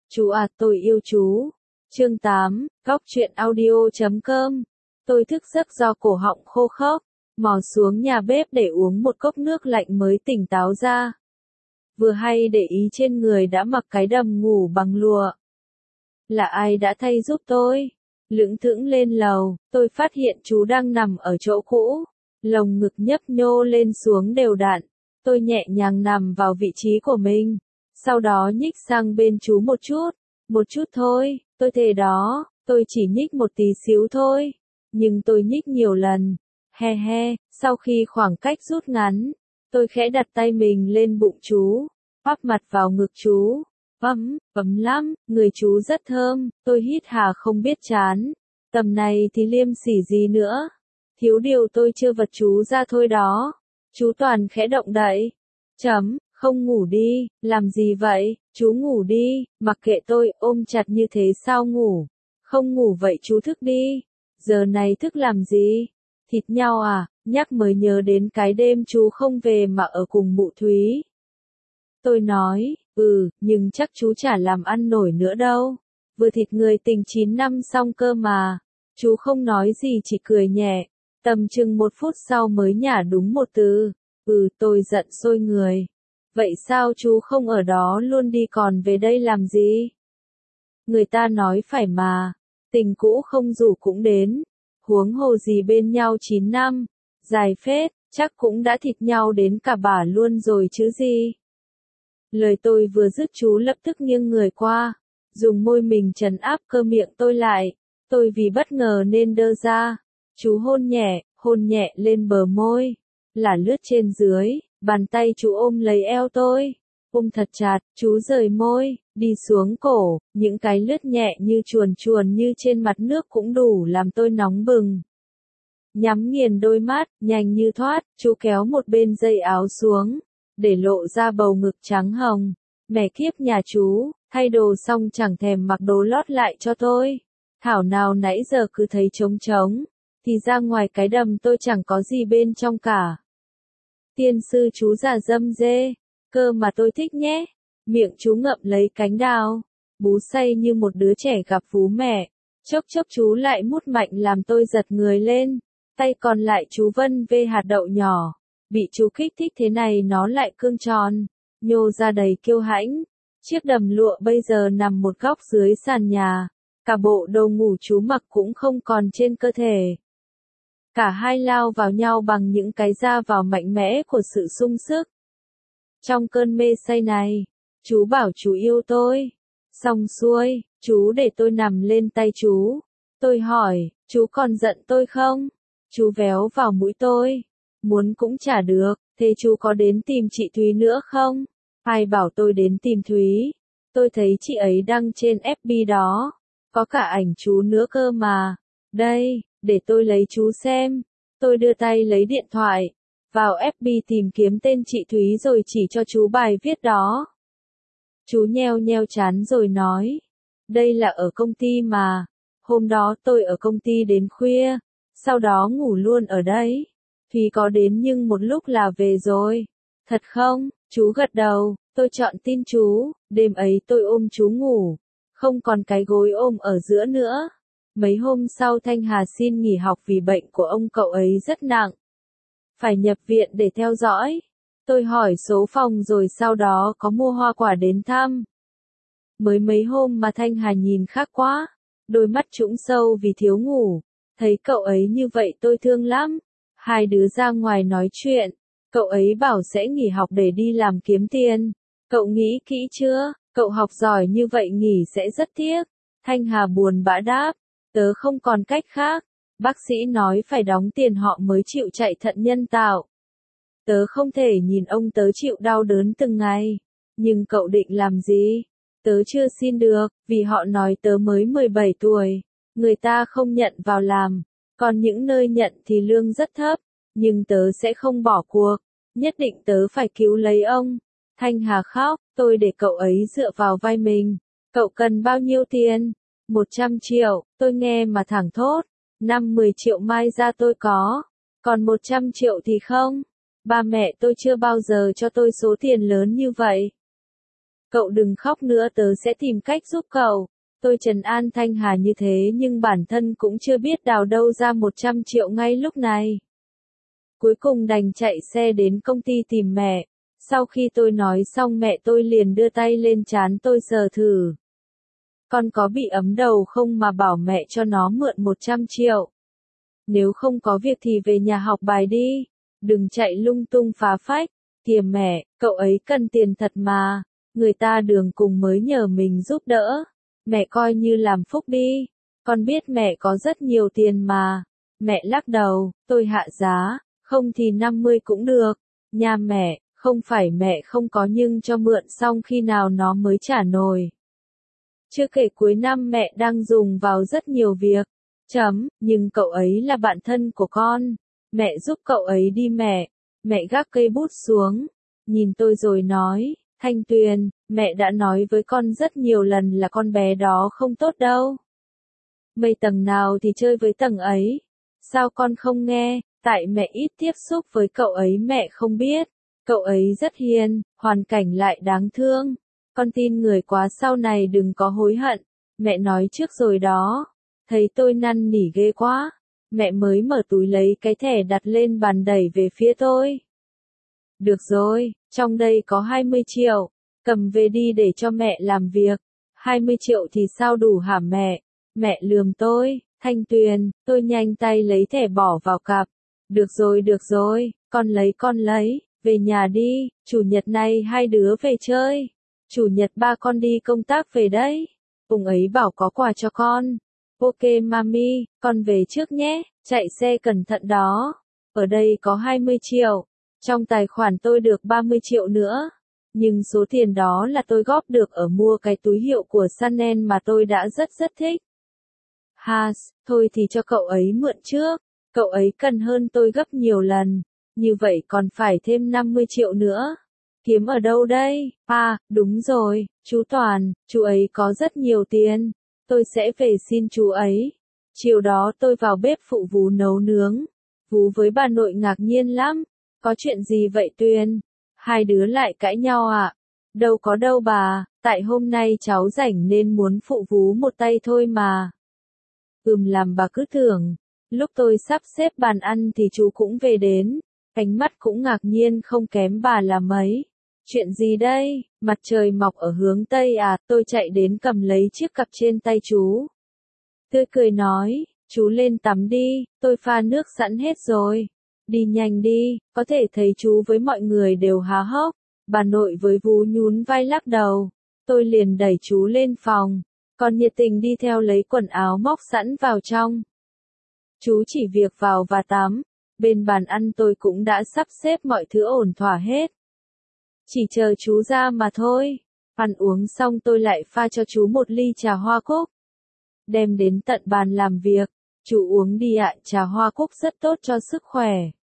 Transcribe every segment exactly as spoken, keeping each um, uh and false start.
Chú à, tôi yêu chú. Chương tám, Góc truyện audio chấm com. Tôi thức giấc do cổ họng khô khốc, mò xuống nhà bếp để uống một cốc nước lạnh mới tỉnh táo ra. Vừa hay để ý trên người đã mặc cái đầm ngủ bằng lụa. Là ai đã thay giúp tôi? Lững thững lên lầu, tôi phát hiện chú đang nằm ở chỗ cũ. Lồng ngực nhấp nhô lên xuống đều đặn. Tôi nhẹ nhàng nằm vào vị trí của mình. Sau đó nhích sang bên chú một chút. Một chút thôi, tôi thề đó, tôi chỉ nhích một tí xíu thôi. Nhưng tôi nhích nhiều lần. He he, sau khi khoảng cách rút ngắn, tôi khẽ đặt tay mình lên bụng chú, bắp mặt vào ngực chú. Ấm, ấm lắm, người chú rất thơm, tôi hít hà không biết chán. Tầm này thì liêm sỉ gì nữa. Thiếu điều tôi chưa vật chú ra thôi đó. Chú toàn khẽ động đậy. Chấm, không ngủ đi, làm gì vậy, chú ngủ đi, mặc kệ tôi, ôm chặt như thế sao ngủ. Không ngủ vậy chú thức đi. Giờ này thức làm gì? Thịt nhau à, nhắc mới nhớ đến cái đêm chú không về mà ở cùng mụ Thúy. Tôi nói, ừ, nhưng chắc chú chả làm ăn nổi nữa đâu. Vừa thịt người tình chín năm xong cơ mà. Chú không nói gì chỉ cười nhẹ. Tầm chừng một phút sau mới nhả đúng một từ. Ừ, tôi giận sôi người. Vậy sao chú không ở đó luôn đi còn về đây làm gì? Người ta nói phải mà. Tình cũ không rủ cũng đến. Huống hồ gì bên nhau chín năm. Dài phết, chắc cũng đã thịt nhau đến cả bả luôn rồi chứ gì. Lời tôi vừa dứt chú lập tức nghiêng người qua. Dùng môi mình trấn áp cơ miệng tôi lại. Tôi vì bất ngờ nên đơ ra. Chú hôn nhẹ, hôn nhẹ lên bờ môi. Là lướt trên dưới, bàn tay chú ôm lấy eo tôi. Ôm thật chặt, chú rời môi, đi xuống cổ, những cái lướt nhẹ như chuồn chuồn như trên mặt nước cũng đủ làm tôi nóng bừng. Nhắm nghiền đôi mắt, nhanh như thoát, chú kéo một bên dây áo xuống, để lộ ra bầu ngực trắng hồng. Mẹ kiếp nhà chú, thay đồ xong chẳng thèm mặc đồ lót lại cho tôi. Thảo nào nãy giờ cứ thấy trống trống, thì ra ngoài cái đầm tôi chẳng có gì bên trong cả. Tiên sư chú già dâm dê, cơ mà tôi thích nhé. Miệng chú ngậm lấy cánh đào, bú say như một đứa trẻ gặp vú mẹ. Chốc chốc chú lại mút mạnh làm tôi giật người lên. Tay còn lại chú vân vê hạt đậu nhỏ. Bị chú kích thích thế này nó lại cương tròn, nhô ra đầy kiêu hãnh. Chiếc đầm lụa bây giờ nằm một góc dưới sàn nhà. Cả bộ đồ ngủ chú mặc cũng không còn trên cơ thể. Cả hai lao vào nhau bằng những cái da vào mạnh mẽ của sự sung sức. Trong cơn mê say này, chú bảo chú yêu tôi. Xong xuôi, chú để tôi nằm lên tay chú. Tôi hỏi, chú còn giận tôi không? Chú véo vào mũi tôi. Muốn cũng chả được, thế chú có đến tìm chị Thúy nữa không? Ai bảo tôi đến tìm Thúy? Tôi thấy chị ấy đăng trên ép bê đó. Có cả ảnh chú nữa cơ mà. Đây, để tôi lấy chú xem. Tôi đưa tay lấy điện thoại. Vào ép bê tìm kiếm tên chị Thúy rồi chỉ cho chú bài viết đó. Chú nheo nheo chán rồi nói. Đây là ở công ty mà. Hôm đó tôi ở công ty đến khuya. Sau đó ngủ luôn ở đấy. Thúy có đến nhưng một lúc là về rồi. Thật không? Chú gật đầu. Tôi chọn tin chú. Đêm ấy tôi ôm chú ngủ. Không còn cái gối ôm ở giữa nữa. Mấy hôm sau Thanh Hà xin nghỉ học vì bệnh của ông cậu ấy rất nặng. Phải nhập viện để theo dõi. Tôi hỏi số phòng rồi sau đó có mua hoa quả đến thăm. Mới mấy hôm mà Thanh Hà nhìn khác quá. Đôi mắt trũng sâu vì thiếu ngủ. Thấy cậu ấy như vậy tôi thương lắm. Hai đứa ra ngoài nói chuyện. Cậu ấy bảo sẽ nghỉ học để đi làm kiếm tiền. Cậu nghĩ kỹ chưa? Cậu học giỏi như vậy nghỉ sẽ rất tiếc. Thanh Hà buồn bã đáp. Tớ không còn cách khác. Bác sĩ nói phải đóng tiền họ mới chịu chạy thận nhân tạo. Tớ không thể nhìn ông tớ chịu đau đớn từng ngày. Nhưng cậu định làm gì? Tớ chưa xin được, vì họ nói tớ mới mười bảy tuổi. Người ta không nhận vào làm. Còn những nơi nhận thì lương rất thấp. Nhưng tớ sẽ không bỏ cuộc. Nhất định tớ phải cứu lấy ông. Thanh Hà khóc, tôi để cậu ấy dựa vào vai mình. Cậu cần bao nhiêu tiền? một trăm triệu, tôi nghe mà thẳng thốt. năm mười triệu mai ra tôi có. Còn một trăm triệu thì không. Ba mẹ tôi chưa bao giờ cho tôi số tiền lớn như vậy. Cậu đừng khóc nữa, tớ sẽ tìm cách giúp cậu. Tôi trấn an Thanh Hà như thế nhưng bản thân cũng chưa biết đào đâu ra một trăm triệu ngay lúc này. Cuối cùng đành chạy xe đến công ty tìm mẹ. Sau khi tôi nói xong mẹ tôi liền đưa tay lên trán tôi sờ thử. Con có bị ấm đầu không mà bảo mẹ cho nó mượn một trăm triệu. Nếu không có việc thì về nhà học bài đi. Đừng chạy lung tung phá phách. Kìa mẹ, cậu ấy cần tiền thật mà. Người ta đường cùng mới nhờ mình giúp đỡ. Mẹ coi như làm phúc đi. Con biết mẹ có rất nhiều tiền mà. Mẹ lắc đầu, tôi hạ giá. Không thì năm mươi cũng được. Nha mẹ, không phải mẹ không có nhưng cho mượn xong khi nào nó mới trả nổi. Chưa kể cuối năm mẹ đang dùng vào rất nhiều việc. Chấm, nhưng cậu ấy là bạn thân của con. Mẹ giúp cậu ấy đi mẹ. Mẹ gác cây bút xuống. Nhìn tôi rồi nói, Thanh Tuyền, mẹ đã nói với con rất nhiều lần là con bé đó không tốt đâu. Mây tầng nào thì chơi với tầng ấy. Sao con không nghe? Tại mẹ ít tiếp xúc với cậu ấy mẹ không biết. Cậu ấy rất hiền, hoàn cảnh lại đáng thương. Con tin người quá sau này đừng có hối hận. Mẹ nói trước rồi đó. Thấy tôi năn nỉ ghê quá. Mẹ mới mở túi lấy cái thẻ đặt lên bàn đẩy về phía tôi. Được rồi, trong đây có hai mươi triệu. Cầm về đi để cho mẹ làm việc. hai mươi triệu thì sao đủ hả mẹ? Mẹ lườm tôi. Thanh Tuyền, tôi nhanh tay lấy thẻ bỏ vào cặp. Được rồi được rồi, con lấy con lấy, về nhà đi, chủ nhật này hai đứa về chơi. Chủ nhật ba con đi công tác về đấy. Ông ấy bảo có quà cho con. Ok mami, con về trước nhé, chạy xe cẩn thận đó. Ở đây có hai mươi triệu. Trong tài khoản tôi được ba mươi triệu nữa. Nhưng số tiền đó là tôi góp được ở mua cái túi hiệu của Chanel mà tôi đã rất rất thích. Has, thôi thì cho cậu ấy mượn trước. Cậu ấy cần hơn tôi gấp nhiều lần. Như vậy còn phải thêm năm mươi triệu nữa. Kiếm ở đâu đây? À, đúng rồi, chú Toàn, chú ấy có rất nhiều tiền. Tôi sẽ về xin chú ấy. Chiều đó tôi vào bếp phụ Vú nấu nướng. Vú với bà nội ngạc nhiên lắm. Có chuyện gì vậy Tuyền? Hai đứa lại cãi nhau à? Đâu có đâu bà, tại hôm nay cháu rảnh nên muốn phụ Vú một tay thôi mà. Ừm làm bà cứ tưởng. Lúc tôi sắp xếp bàn ăn thì chú cũng về đến. Ánh mắt cũng ngạc nhiên không kém bà là mấy. Chuyện gì đây? Mặt trời mọc ở hướng Tây à? Tôi chạy đến cầm lấy chiếc cặp trên tay chú. Tươi cười nói, chú lên tắm đi, tôi pha nước sẵn hết rồi. Đi nhanh đi, có thể thấy chú với mọi người đều há hốc. Bà nội với Vú nhún vai lắc đầu. Tôi liền đẩy chú lên phòng. Còn nhiệt tình đi theo lấy quần áo móc sẵn vào trong. Chú chỉ việc vào và tắm. Bên bàn ăn tôi cũng đã sắp xếp mọi thứ ổn thỏa hết. Chỉ chờ chú ra mà thôi. Ăn uống xong tôi lại pha cho chú một ly trà hoa cúc. Đem đến tận bàn làm việc. Chú uống đi ạ, trà hoa cúc rất tốt cho sức khỏe.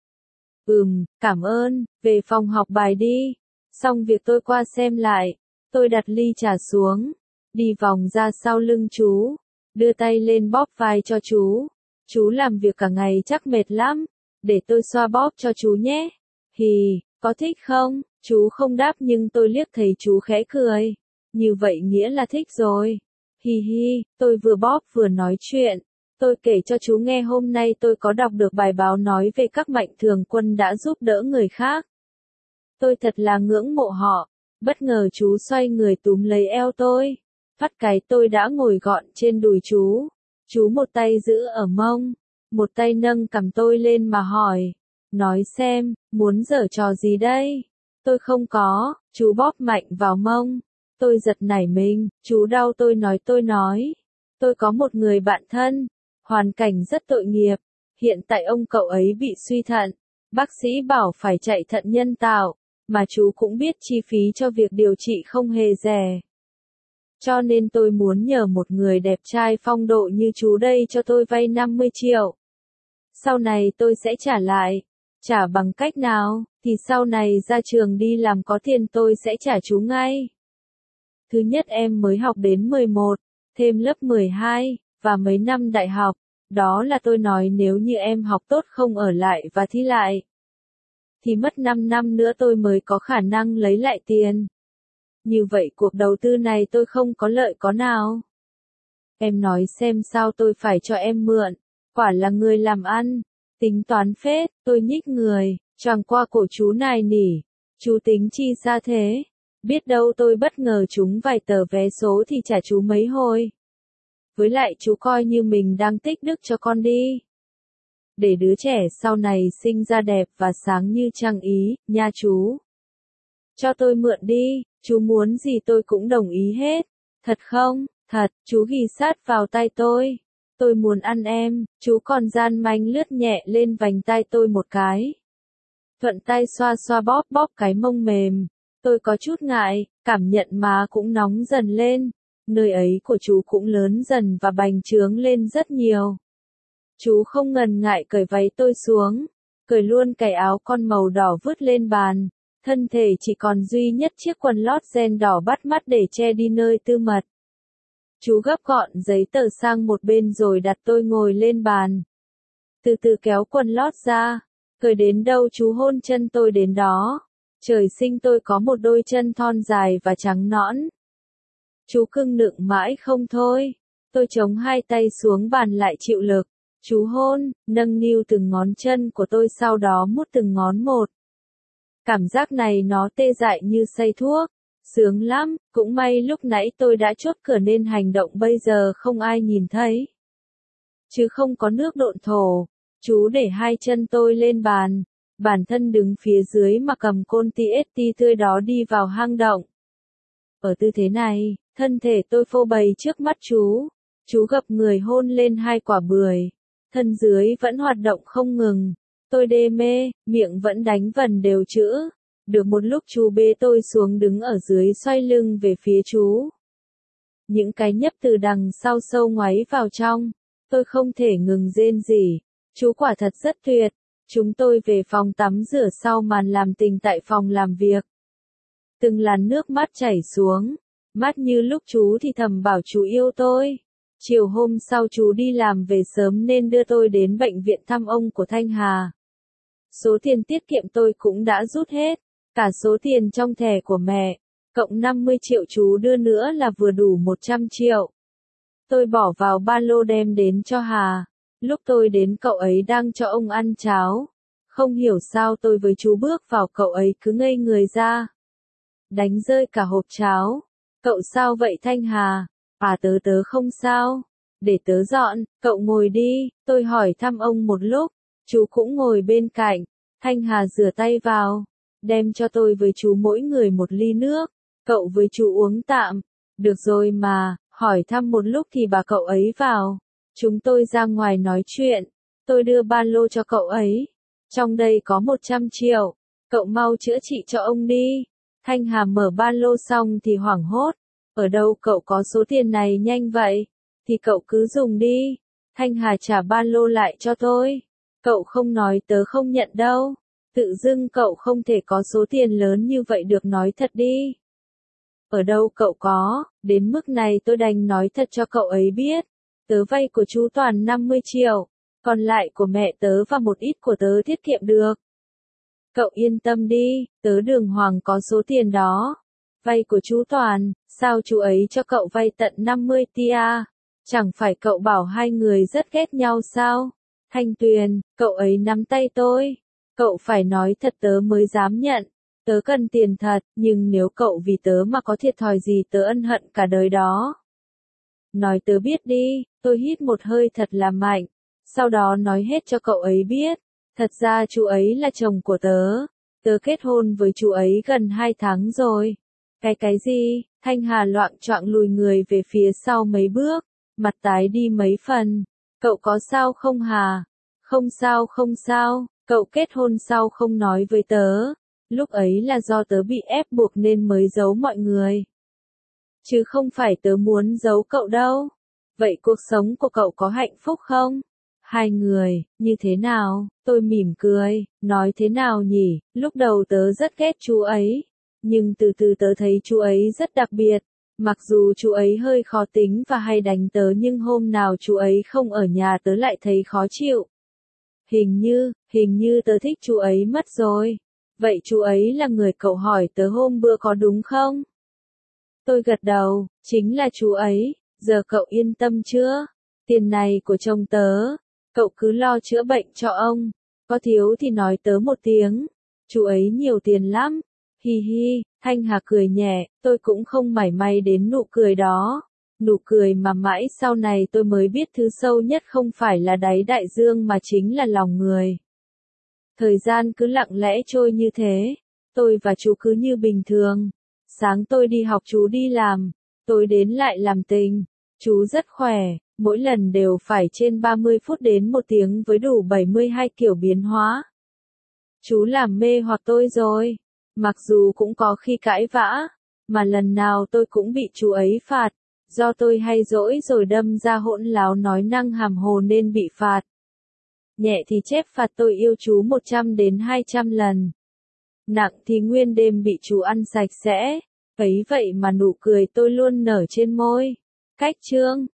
Ừm, cảm ơn, về phòng học bài đi. Xong việc tôi qua xem lại. Tôi đặt ly trà xuống. Đi vòng ra sau lưng chú. Đưa tay lên bóp vai cho chú. Chú làm việc cả ngày chắc mệt lắm. Để tôi xoa bóp cho chú nhé. Hì, có thích không? Chú không đáp nhưng tôi liếc thấy chú khẽ cười. Như vậy nghĩa là thích rồi. Hi hi, tôi vừa bóp vừa nói chuyện. Tôi kể cho chú nghe hôm nay tôi có đọc được bài báo nói về các mạnh thường quân đã giúp đỡ người khác. Tôi thật là ngưỡng mộ họ. Bất ngờ chú xoay người túm lấy eo tôi. Phát cái tôi đã ngồi gọn trên đùi chú. Chú một tay giữ ở mông. Một tay nâng cầm tôi lên mà hỏi. Nói xem, muốn giở trò gì đây? Tôi không có, chú bóp mạnh vào mông. Tôi giật nảy mình, chú đau tôi nói tôi nói. Tôi có một người bạn thân, hoàn cảnh rất tội nghiệp. Hiện tại ông cậu ấy bị suy thận. Bác sĩ bảo phải chạy thận nhân tạo, mà chú cũng biết chi phí cho việc điều trị không hề rẻ. Cho nên tôi muốn nhờ một người đẹp trai phong độ như chú đây cho tôi vay năm mươi triệu. Sau này tôi sẽ trả lại. Trả bằng cách nào, thì sau này ra trường đi làm có tiền tôi sẽ trả chú ngay. Thứ nhất em mới học đến mười một, thêm lớp mười hai, và mấy năm đại học. Đó là tôi nói nếu như em học tốt không ở lại và thi lại. Thì mất năm năm nữa tôi mới có khả năng lấy lại tiền. Như vậy cuộc đầu tư này tôi không có lợi có nào. Em nói xem sao tôi phải cho em mượn, quả là người làm ăn, tính toán phết, tôi nhích người, choàng qua cổ chú nài nỉ, chú tính chi xa thế, biết đâu tôi bất ngờ trúng vài tờ vé số thì trả chú mấy hồi. Với lại chú coi như mình đang tích đức cho con đi. Để đứa trẻ sau này sinh ra đẹp và sáng như trăng ý, nha chú. Cho tôi mượn đi, chú muốn gì tôi cũng đồng ý hết. Thật không? Thật, chú ghi sát vào tay tôi. Tôi muốn ăn em, chú còn gian manh lướt nhẹ lên vành tay tôi một cái. Thuận tay xoa xoa bóp bóp cái mông mềm. Tôi có chút ngại, cảm nhận má cũng nóng dần lên. Nơi ấy của chú cũng lớn dần và bành trướng lên rất nhiều. Chú không ngần ngại cởi váy tôi xuống, cởi luôn cái áo con màu đỏ vứt lên bàn. Thân thể chỉ còn duy nhất chiếc quần lót ren đỏ bắt mắt để che đi nơi tư mật. Chú gấp gọn giấy tờ sang một bên rồi đặt tôi ngồi lên bàn. Từ từ kéo quần lót ra, cởi đến đâu chú hôn chân tôi đến đó. Trời sinh tôi có một đôi chân thon dài và trắng nõn. Chú cưng nựng mãi không thôi. Tôi chống hai tay xuống bàn lại chịu lực. Chú hôn, nâng niu từng ngón chân của tôi sau đó mút từng ngón một. Cảm giác này nó tê dại như say thuốc. Sướng lắm, cũng may lúc nãy tôi đã chốt cửa nên hành động bây giờ không ai nhìn thấy. Chứ không có nước độn thổ. Chú để hai chân tôi lên bàn. Bản thân đứng phía dưới mà cầm côn tê ét tê tươi đó đi vào hang động. Ở tư thế này, thân thể tôi phô bày trước mắt chú. Chú gập người hôn lên hai quả bưởi. Thân dưới vẫn hoạt động không ngừng. Tôi đê mê, miệng vẫn đánh vần đều chữ. Được một lúc chú bế tôi xuống đứng ở dưới xoay lưng về phía chú. Những cái nhấp từ đằng sau sâu ngoáy vào trong. Tôi không thể ngừng rên rỉ. Chú quả thật rất tuyệt. Chúng tôi về phòng tắm rửa sau màn làm tình tại phòng làm việc. Từng làn nước mắt chảy xuống. Mắt như lúc chú thì thầm bảo chú yêu tôi. Chiều hôm sau chú đi làm về sớm nên đưa tôi đến bệnh viện thăm ông của Thanh Hà. Số tiền tiết kiệm tôi cũng đã rút hết. Cả số tiền trong thẻ của mẹ. Cộng năm mươi triệu chú đưa nữa là vừa đủ một trăm triệu. Tôi bỏ vào ba lô đem đến cho Hà. Lúc tôi đến cậu ấy đang cho ông ăn cháo. Không hiểu sao tôi với chú bước vào cậu ấy cứ ngây người ra. Đánh rơi cả hộp cháo. Cậu sao vậy Thanh Hà? À tớ tớ không sao. Để tớ dọn, cậu ngồi đi. Tôi hỏi thăm ông một lúc. Chú cũng ngồi bên cạnh. Thanh Hà rửa tay vào. Đem cho tôi với chú mỗi người một ly nước. Cậu với chú uống tạm. Được rồi mà, hỏi thăm một lúc thì bà cậu ấy vào. Chúng tôi ra ngoài nói chuyện. Tôi đưa ba lô cho cậu ấy. Trong đây có một trăm triệu. Cậu mau chữa trị cho ông đi. Thanh Hà mở ba lô xong thì hoảng hốt. Ở đâu cậu có số tiền này nhanh vậy? Thì cậu cứ dùng đi. Thanh Hà trả ba lô lại cho tôi. Cậu không nói tớ không nhận đâu. Tự dưng cậu không thể có số tiền lớn như vậy được nói thật đi. Ở đâu cậu có, đến mức này tôi đành nói thật cho cậu ấy biết. Tớ vay của chú Toàn năm mươi triệu, còn lại của mẹ tớ và một ít của tớ tiết kiệm được. Cậu yên tâm đi, tớ Đường Hoàng có số tiền đó. Vay của chú Toàn, sao chú ấy cho cậu vay tận năm mươi tia? Chẳng phải cậu bảo hai người rất ghét nhau sao? Thanh Tuyền, cậu ấy nắm tay tôi. Cậu phải nói thật tớ mới dám nhận. Tớ cần tiền thật, nhưng nếu cậu vì tớ mà có thiệt thòi gì tớ ân hận cả đời đó. Nói tớ biết đi, tôi hít một hơi thật là mạnh. Sau đó nói hết cho cậu ấy biết. Thật ra chú ấy là chồng của tớ. Tớ kết hôn với chú ấy gần hai tháng rồi. Cái cái gì? Thanh Hà loạng choạng lùi người về phía sau mấy bước. Mặt tái đi mấy phần. Cậu có sao không Hà? Không sao không sao. Cậu kết hôn sau không nói với tớ. Lúc ấy là do tớ bị ép buộc nên mới giấu mọi người. Chứ không phải tớ muốn giấu cậu đâu. Vậy cuộc sống của cậu có hạnh phúc không? Hai người, như thế nào? Tôi mỉm cười, nói thế nào nhỉ? Lúc đầu tớ rất ghét chú ấy. Nhưng từ từ tớ thấy chú ấy rất đặc biệt. Mặc dù chú ấy hơi khó tính và hay đánh tớ nhưng hôm nào chú ấy không ở nhà tớ lại thấy khó chịu. Hình như, hình như tớ thích chú ấy mất rồi. Vậy chú ấy là người cậu hỏi tớ hôm bữa có đúng không? Tôi gật đầu, chính là chú ấy, giờ cậu yên tâm chưa? Tiền này của chồng tớ, cậu cứ lo chữa bệnh cho ông, có thiếu thì nói tớ một tiếng, chú ấy nhiều tiền lắm. Hi hi, Thanh Hà cười nhẹ, tôi cũng không mảy may đến nụ cười đó. Nụ cười mà mãi sau này tôi mới biết thứ sâu nhất không phải là đáy đại dương mà chính là lòng người. Thời gian cứ lặng lẽ trôi như thế, tôi và chú cứ như bình thường. Sáng tôi đi học chú đi làm, tối đến lại làm tình. Chú rất khỏe, mỗi lần đều phải trên ba mươi phút đến một tiếng với đủ bảy mươi hai kiểu biến hóa. Chú làm mê hoặc tôi rồi, mặc dù cũng có khi cãi vã, mà lần nào tôi cũng bị chú ấy phạt, do tôi hay dỗi rồi đâm ra hỗn láo nói năng hàm hồ nên bị phạt. Nhẹ thì chép phạt tôi yêu chú một trăm đến hai trăm lần. Nặng thì nguyên đêm bị chú ăn sạch sẽ, ấy vậy mà nụ cười tôi luôn nở trên môi. Cách chương